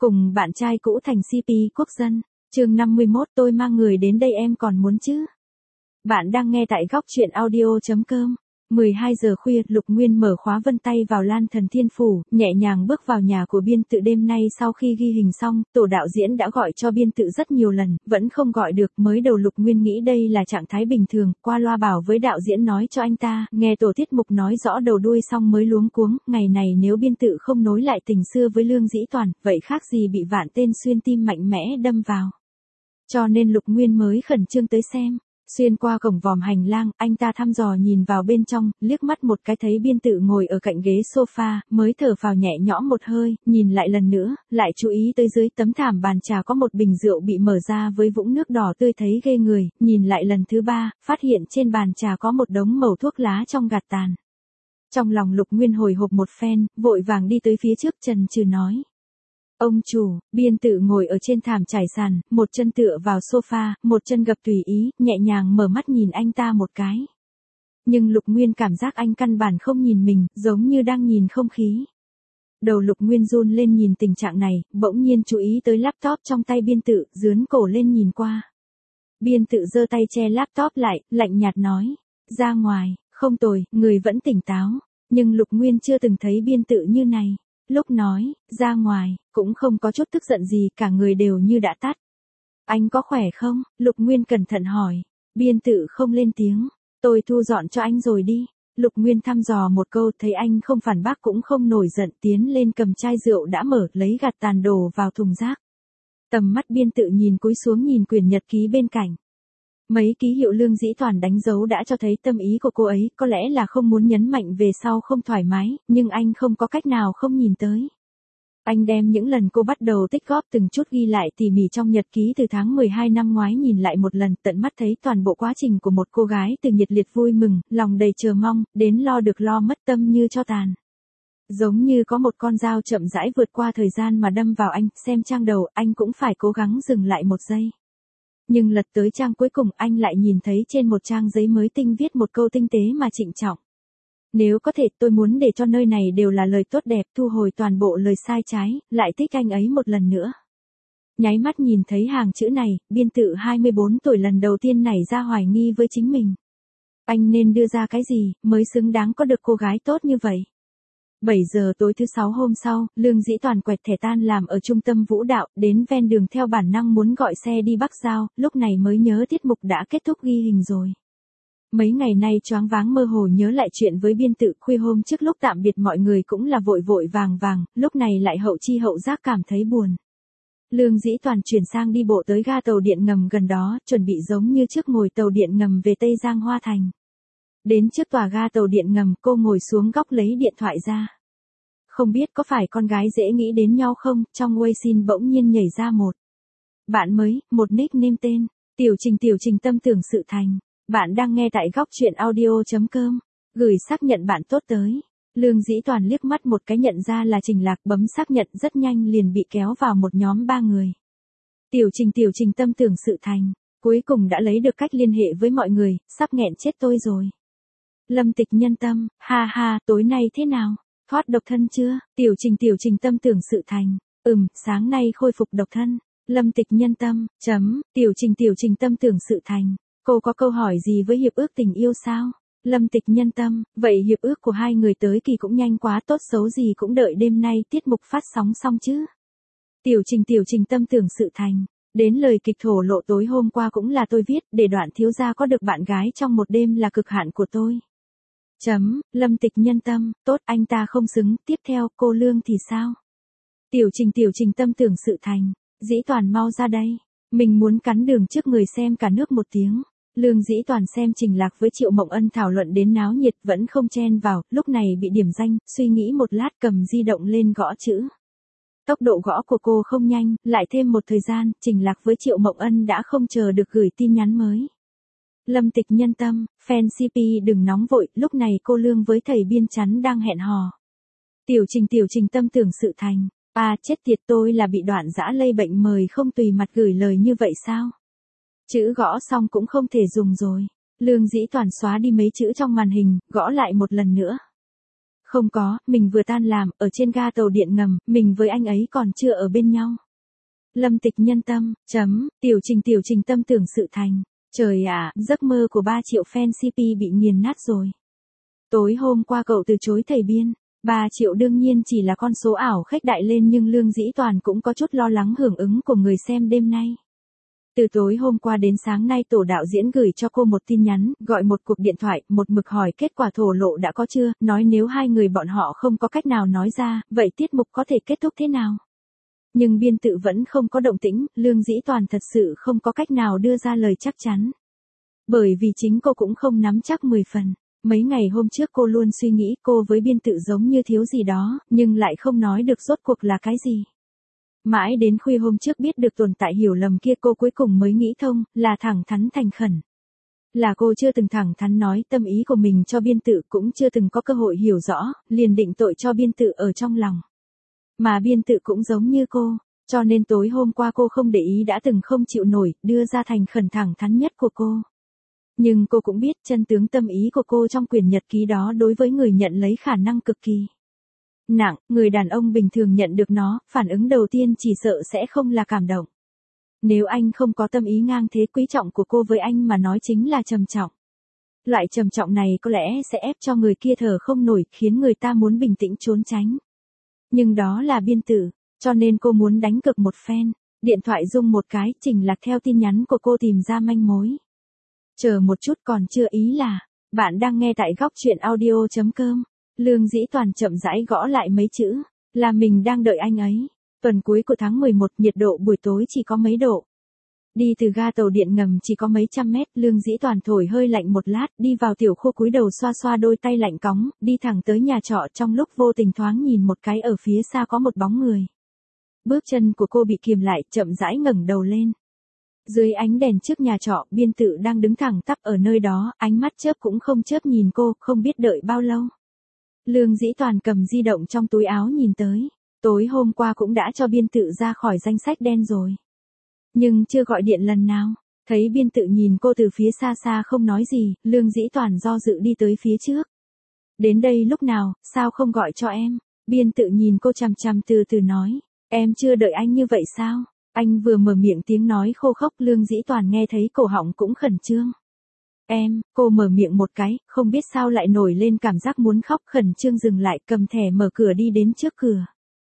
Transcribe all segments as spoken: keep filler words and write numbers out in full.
Cùng bạn trai cũ thành xê pê quốc dân. Chương năm mươi mốt tôi mang người đến đây em còn muốn chứ. Bạn đang nghe tại góc truyện audio chấm com. mười hai giờ khuya, Lục Nguyên mở khóa vân tay vào Lan Thần Thiên Phủ, nhẹ nhàng bước vào nhà của biên tự. Đêm nay sau khi ghi hình xong, tổ đạo diễn đã gọi cho biên tự rất nhiều lần, vẫn không gọi được. Mới đầu Lục Nguyên nghĩ đây là trạng thái bình thường, qua loa bảo với đạo diễn nói cho anh ta, nghe tổ tiết mục nói rõ đầu đuôi xong mới luống cuống. Ngày này nếu biên tự không nối lại tình xưa với Lương Dĩ Toàn, vậy khác gì bị vạn tên xuyên tim mạnh mẽ đâm vào. Cho nên Lục Nguyên mới khẩn trương tới xem. Xuyên qua cổng vòm hành lang, anh ta thăm dò nhìn vào bên trong, liếc mắt một cái thấy biên tự ngồi ở cạnh ghế sofa, mới thở phào nhẹ nhõm một hơi, nhìn lại lần nữa, lại chú ý tới dưới tấm thảm bàn trà có một bình rượu bị mở ra với vũng nước đỏ tươi thấy ghê người, nhìn lại lần thứ ba, phát hiện trên bàn trà có một đống mẩu thuốc lá trong gạt tàn. Trong lòng Lục Nguyên hồi hộp một phen, vội vàng đi tới phía trước chần chừ nói. Ông chủ, biên tự ngồi ở trên thảm trải sàn, một chân tựa vào sofa, một chân gập tùy ý, nhẹ nhàng mở mắt nhìn anh ta một cái. Nhưng Lục Nguyên cảm giác anh căn bản không nhìn mình, giống như đang nhìn không khí. Đầu Lục Nguyên run lên nhìn tình trạng này, bỗng nhiên chú ý tới laptop trong tay biên tự, dướn cổ lên nhìn qua. Biên tự giơ tay che laptop lại, lạnh nhạt nói, ra ngoài, không tồi, người vẫn tỉnh táo. Nhưng Lục Nguyên chưa từng thấy biên tự như này. Lúc nói, ra ngoài, cũng không có chút tức giận gì, cả người đều như đã tắt. Anh có khỏe không? Lục Nguyên cẩn thận hỏi. Biên tự không lên tiếng. Tôi thu dọn cho anh rồi đi. Lục Nguyên thăm dò một câu, thấy anh không phản bác cũng không nổi giận, tiến lên cầm chai rượu đã mở, lấy gạt tàn đổ vào thùng rác. Tầm mắt biên tự nhìn cúi xuống nhìn quyển nhật ký bên cạnh. Mấy ký hiệu Lương Dĩ Toàn đánh dấu đã cho thấy tâm ý của cô ấy, có lẽ là không muốn nhấn mạnh về sau không thoải mái, nhưng anh không có cách nào không nhìn tới. Anh đem những lần cô bắt đầu tích góp từng chút ghi lại tỉ mỉ trong nhật ký từ tháng mười hai năm ngoái nhìn lại một lần, tận mắt thấy toàn bộ quá trình của một cô gái từ nhiệt liệt vui mừng, lòng đầy chờ mong, đến lo được lo mất tâm như cho tàn. Giống như có một con dao chậm rãi vượt qua thời gian mà đâm vào anh, xem trang đầu, anh cũng phải cố gắng dừng lại một giây. Nhưng lật tới trang cuối cùng anh lại nhìn thấy trên một trang giấy mới tinh viết một câu tinh tế mà trịnh trọng. Nếu có thể tôi muốn để cho nơi này đều là lời tốt đẹp, thu hồi toàn bộ lời sai trái, lại thích anh ấy một lần nữa. Nháy mắt nhìn thấy hàng chữ này, biên tự hai mươi bốn tuổi lần đầu tiên nảy ra hoài nghi với chính mình. Anh nên đưa ra cái gì, mới xứng đáng có được cô gái tốt như vậy? bảy giờ tối thứ sáu hôm sau, Lương Dĩ Toàn quẹt thẻ tan làm ở trung tâm vũ đạo, đến ven đường theo bản năng muốn gọi xe đi Bắc Giao, lúc này mới nhớ tiết mục đã kết thúc ghi hình rồi. Mấy ngày nay choáng váng mơ hồ nhớ lại chuyện với biên tự, khuya hôm trước lúc tạm biệt mọi người cũng là vội vội vàng vàng, lúc này lại hậu chi hậu giác cảm thấy buồn. Lương Dĩ Toàn chuyển sang đi bộ tới ga tàu điện ngầm gần đó, chuẩn bị giống như trước ngồi tàu điện ngầm về Tây Giang Hoa Thành. Đến trước tòa ga tàu điện ngầm, cô ngồi xuống góc lấy điện thoại ra. Không biết có phải con gái dễ nghĩ đến nhau không, trong Weixin bỗng nhiên nhảy ra một bạn mới, một nickname tên, Tiểu Trình Tiểu Trình tâm tưởng sự thành. Bạn đang nghe tại góc truyện audio chấm com. Gửi xác nhận bạn tốt tới. Lương Dĩ Toàn liếc mắt một cái nhận ra là Trình Lạc, bấm xác nhận rất nhanh liền bị kéo vào một nhóm ba người. Tiểu Trình Tiểu Trình tâm tưởng sự thành. Cuối cùng đã lấy được cách liên hệ với mọi người, sắp nghẹn chết tôi rồi. Lâm Tịch Nhân tâm, ha ha, tối nay thế nào? Thoát độc thân chưa? Tiểu Trình Tiểu Trình tâm tưởng sự thành. Ừm, sáng nay khôi phục độc thân. Lâm Tịch Nhân tâm, chấm, Tiểu Trình Tiểu Trình tâm tưởng sự thành. Cô có câu hỏi gì với hiệp ước tình yêu sao? Lâm Tịch Nhân tâm, vậy hiệp ước của hai người tới kỳ cũng nhanh quá, tốt xấu gì cũng đợi đêm nay tiết mục phát sóng xong chứ. Tiểu Trình Tiểu Trình tâm tưởng sự thành. Đến lời kịch thổ lộ tối hôm qua cũng là tôi viết, để Đoạn thiếu gia có được bạn gái trong một đêm là cực hạn của tôi. Chấm, Lâm Tịch Nhân tâm, tốt, anh ta không xứng. Tiếp theo, cô Lương thì sao? Tiểu Trình Tiểu Trình tâm tưởng sự thành. Dĩ Toàn mau ra đây. Mình muốn cắn đường trước người xem cả nước một tiếng. Lương Dĩ Toàn xem Trình Lạc với Triệu Mộng Ân thảo luận đến náo nhiệt vẫn không chen vào, lúc này bị điểm danh, suy nghĩ một lát cầm di động lên gõ chữ. Tốc độ gõ của cô không nhanh, lại thêm một thời gian, Trình Lạc với Triệu Mộng Ân đã không chờ được gửi tin nhắn mới. Lâm Tịch Nhân tâm, fan xê pê đừng nóng vội, lúc này cô Lương với thầy biên chắn đang hẹn hò. Tiểu Trình Tiểu Trình tâm tưởng sự thành. À chết tiệt, tôi là bị Đoạn dã lây bệnh mời không tùy mặt gửi lời như vậy sao? Chữ gõ xong cũng không thể dùng rồi. Lương Dĩ Toàn xóa đi mấy chữ trong màn hình, gõ lại một lần nữa. Không có, mình vừa tan làm, ở trên ga tàu điện ngầm, mình với anh ấy còn chưa ở bên nhau. Lâm Tịch nhân tâm, chấm, tiểu trình tiểu trình tâm tưởng sự thành. Trời ạ, giấc mơ của ba triệu fan xê pê bị nghiền nát rồi. Tối hôm qua cậu từ chối thầy Biên. ba triệu đương nhiên chỉ là con số ảo khách đại lên nhưng Lương Dĩ Toàn cũng có chút lo lắng hưởng ứng của người xem đêm nay. Từ tối hôm qua đến sáng nay tổ đạo diễn gửi cho cô một tin nhắn, gọi một cuộc điện thoại, một mực hỏi kết quả thổ lộ đã có chưa, nói nếu hai người bọn họ không có cách nào nói ra, vậy tiết mục có thể kết thúc thế nào? Nhưng biên tự vẫn không có động tĩnh, Lương Dĩ Toàn thật sự không có cách nào đưa ra lời chắc chắn. Bởi vì chính cô cũng không nắm chắc mười phần. Mấy ngày hôm trước cô luôn suy nghĩ cô với biên tự giống như thiếu gì đó, nhưng lại không nói được rốt cuộc là cái gì. Mãi đến khuya hôm trước biết được tồn tại hiểu lầm kia cô cuối cùng mới nghĩ thông, là thẳng thắn thành khẩn. Là cô chưa từng thẳng thắn nói tâm ý của mình cho biên tự cũng chưa từng có cơ hội hiểu rõ, liền định tội cho biên tự ở trong lòng. Mà biên tự cũng giống như cô, cho nên tối hôm qua cô không để ý đã từng không chịu nổi, đưa ra thành khẩn thẳng thắn nhất của cô. Nhưng cô cũng biết chân tướng tâm ý của cô trong quyển nhật ký đó đối với người nhận lấy khả năng cực kỳ nặng, người đàn ông bình thường nhận được nó, phản ứng đầu tiên chỉ sợ sẽ không là cảm động. Nếu anh không có tâm ý ngang thế quý trọng của cô với anh mà nói chính là trầm trọng. Loại trầm trọng này có lẽ sẽ ép cho người kia thở không nổi, khiến người ta muốn bình tĩnh trốn tránh. Nhưng đó là biên tử, cho nên cô muốn đánh cực một phen. Điện thoại rung một cái, chỉnh lạc theo tin nhắn của cô tìm ra manh mối. Chờ một chút còn chưa ý là, bạn đang nghe tại góc truyện audio.com. Lương Dĩ Toàn chậm rãi gõ lại mấy chữ, là mình đang đợi anh ấy. Tuần cuối của tháng mười một, nhiệt độ buổi tối chỉ có mấy độ. Đi từ ga tàu điện ngầm chỉ có mấy trăm mét, Lương Dĩ Toàn thổi hơi lạnh một lát, đi vào tiểu khu cúi đầu xoa xoa đôi tay lạnh cóng, đi thẳng tới nhà trọ trong lúc vô tình thoáng nhìn một cái ở phía xa có một bóng người. Bước chân của cô bị kiềm lại, chậm rãi ngẩng đầu lên. Dưới ánh đèn trước nhà trọ, biên tự đang đứng thẳng tắp ở nơi đó, ánh mắt chớp cũng không chớp nhìn cô, không biết đợi bao lâu. Lương Dĩ Toàn cầm di động trong túi áo nhìn tới, tối hôm qua cũng đã cho biên tự ra khỏi danh sách đen rồi. Nhưng chưa gọi điện lần nào, thấy biên tự nhìn cô từ phía xa xa không nói gì, Lương Dĩ Toàn do dự đi tới phía trước. Đến đây lúc nào, sao không gọi cho em? Biên tự nhìn cô chằm chằm từ từ nói, em chưa đợi anh như vậy sao? Anh vừa mở miệng tiếng nói khô khốc, Lương Dĩ Toàn nghe thấy cổ họng cũng khẩn trương. Em, cô mở miệng một cái, không biết sao lại nổi lên cảm giác muốn khóc, khẩn trương dừng lại, cầm thẻ mở cửa đi đến trước cửa.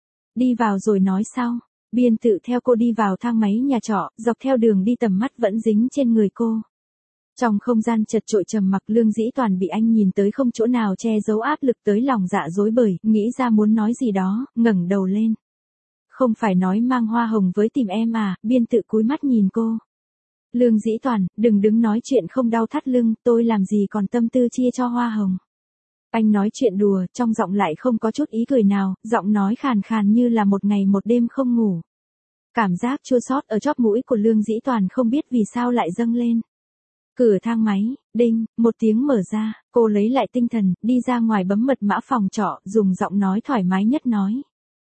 Đi vào rồi nói sau. Biên tự theo cô đi vào thang máy nhà trọ, dọc theo đường đi tầm mắt vẫn dính trên người cô. Trong không gian chật chội trầm mặc, Lương Dĩ Toàn bị anh nhìn tới không chỗ nào che giấu áp lực tới lòng dạ rối bời, nghĩ ra muốn nói gì đó, ngẩng đầu lên. Không phải nói mang hoa hồng với tìm em à? Biên tự cúi mắt nhìn cô. Lương Dĩ Toàn, đừng đứng nói chuyện không đau thắt lưng, tôi làm gì còn tâm tư chia cho hoa hồng. Anh nói chuyện đùa, trong giọng lại không có chút ý cười nào, giọng nói khàn khàn như là một ngày một đêm không ngủ. Cảm giác chua xót ở chóp mũi của Lương Dĩ Toàn không biết vì sao lại dâng lên. Cửa thang máy, đinh, một tiếng mở ra, cô lấy lại tinh thần, đi ra ngoài bấm mật mã phòng trọ, dùng giọng nói thoải mái nhất nói.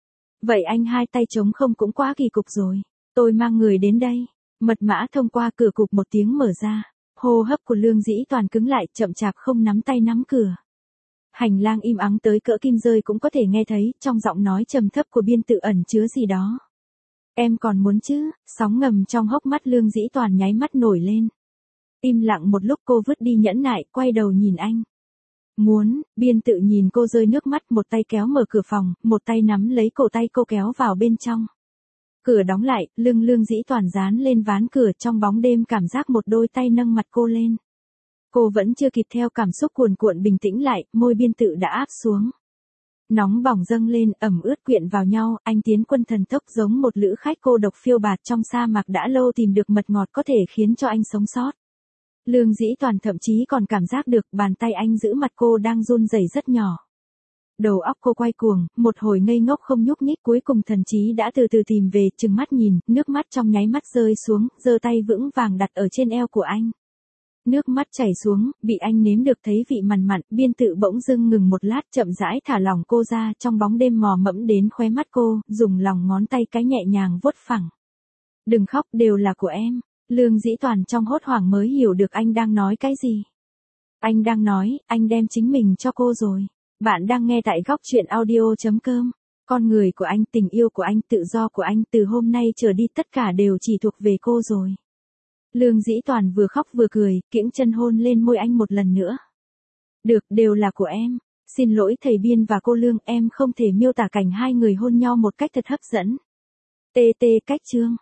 Vậy anh hai tay trống không cũng quá kỳ cục rồi. Tôi mang người đến đây. Mật mã thông qua cửa, cục một tiếng mở ra. Hô hấp của Lương Dĩ Toàn cứng lại, chậm chạp không nắm tay nắm cửa. Hành lang im ắng tới cỡ kim rơi cũng có thể nghe thấy, trong giọng nói trầm thấp của biên tự ẩn chứa gì đó. Em còn muốn chứ? Sóng ngầm trong hốc mắt Lương Dĩ Toàn nháy mắt nổi lên. Im lặng một lúc cô vứt đi nhẫn nại, quay đầu nhìn anh. Muốn, biên tự nhìn cô rơi nước mắt, một tay kéo mở cửa phòng, một tay nắm lấy cổ tay cô kéo vào bên trong. Cửa đóng lại, lưng Lương Dĩ Toàn dán lên ván cửa, trong bóng đêm cảm giác một đôi tay nâng mặt cô lên. Cô vẫn chưa kịp theo cảm xúc cuồn cuộn bình tĩnh lại, môi biên tự đã áp xuống. Nóng bỏng dâng lên, ẩm ướt quyện vào nhau, anh tiến quân thần tốc giống một lữ khách cô độc phiêu bạt trong sa mạc đã lâu tìm được mật ngọt có thể khiến cho anh sống sót. Lương Dĩ Toàn thậm chí còn cảm giác được bàn tay anh giữ mặt cô đang run rẩy rất nhỏ. Đầu óc cô quay cuồng, một hồi ngây ngốc không nhúc nhích, cuối cùng thần trí đã từ từ tìm về, trừng mắt nhìn, nước mắt trong nháy mắt rơi xuống, giơ tay vững vàng đặt ở trên eo của anh. Nước mắt chảy xuống, bị anh nếm được thấy vị mặn mặn, biên tự bỗng dưng ngừng một lát, chậm rãi thả lỏng cô ra, trong bóng đêm mò mẫm đến khóe mắt cô, dùng lòng ngón tay cái nhẹ nhàng vuốt phẳng. Đừng khóc, đều là của em. Lương Dĩ Toàn trong hốt hoảng mới hiểu được anh đang nói cái gì. Anh đang nói, anh đem chính mình cho cô rồi. Bạn đang nghe tại góc chuyện audio chấm com. Con người của anh, tình yêu của anh, tự do của anh, từ hôm nay trở đi tất cả đều chỉ thuộc về cô rồi. Lương Dĩ Toàn vừa khóc vừa cười, kiễng chân hôn lên môi anh một lần nữa. Được, đều là của em. Xin lỗi thầy Biên và cô Lương, em không thể miêu tả cảnh hai người hôn nhau một cách thật hấp dẫn. tê tê cách chương.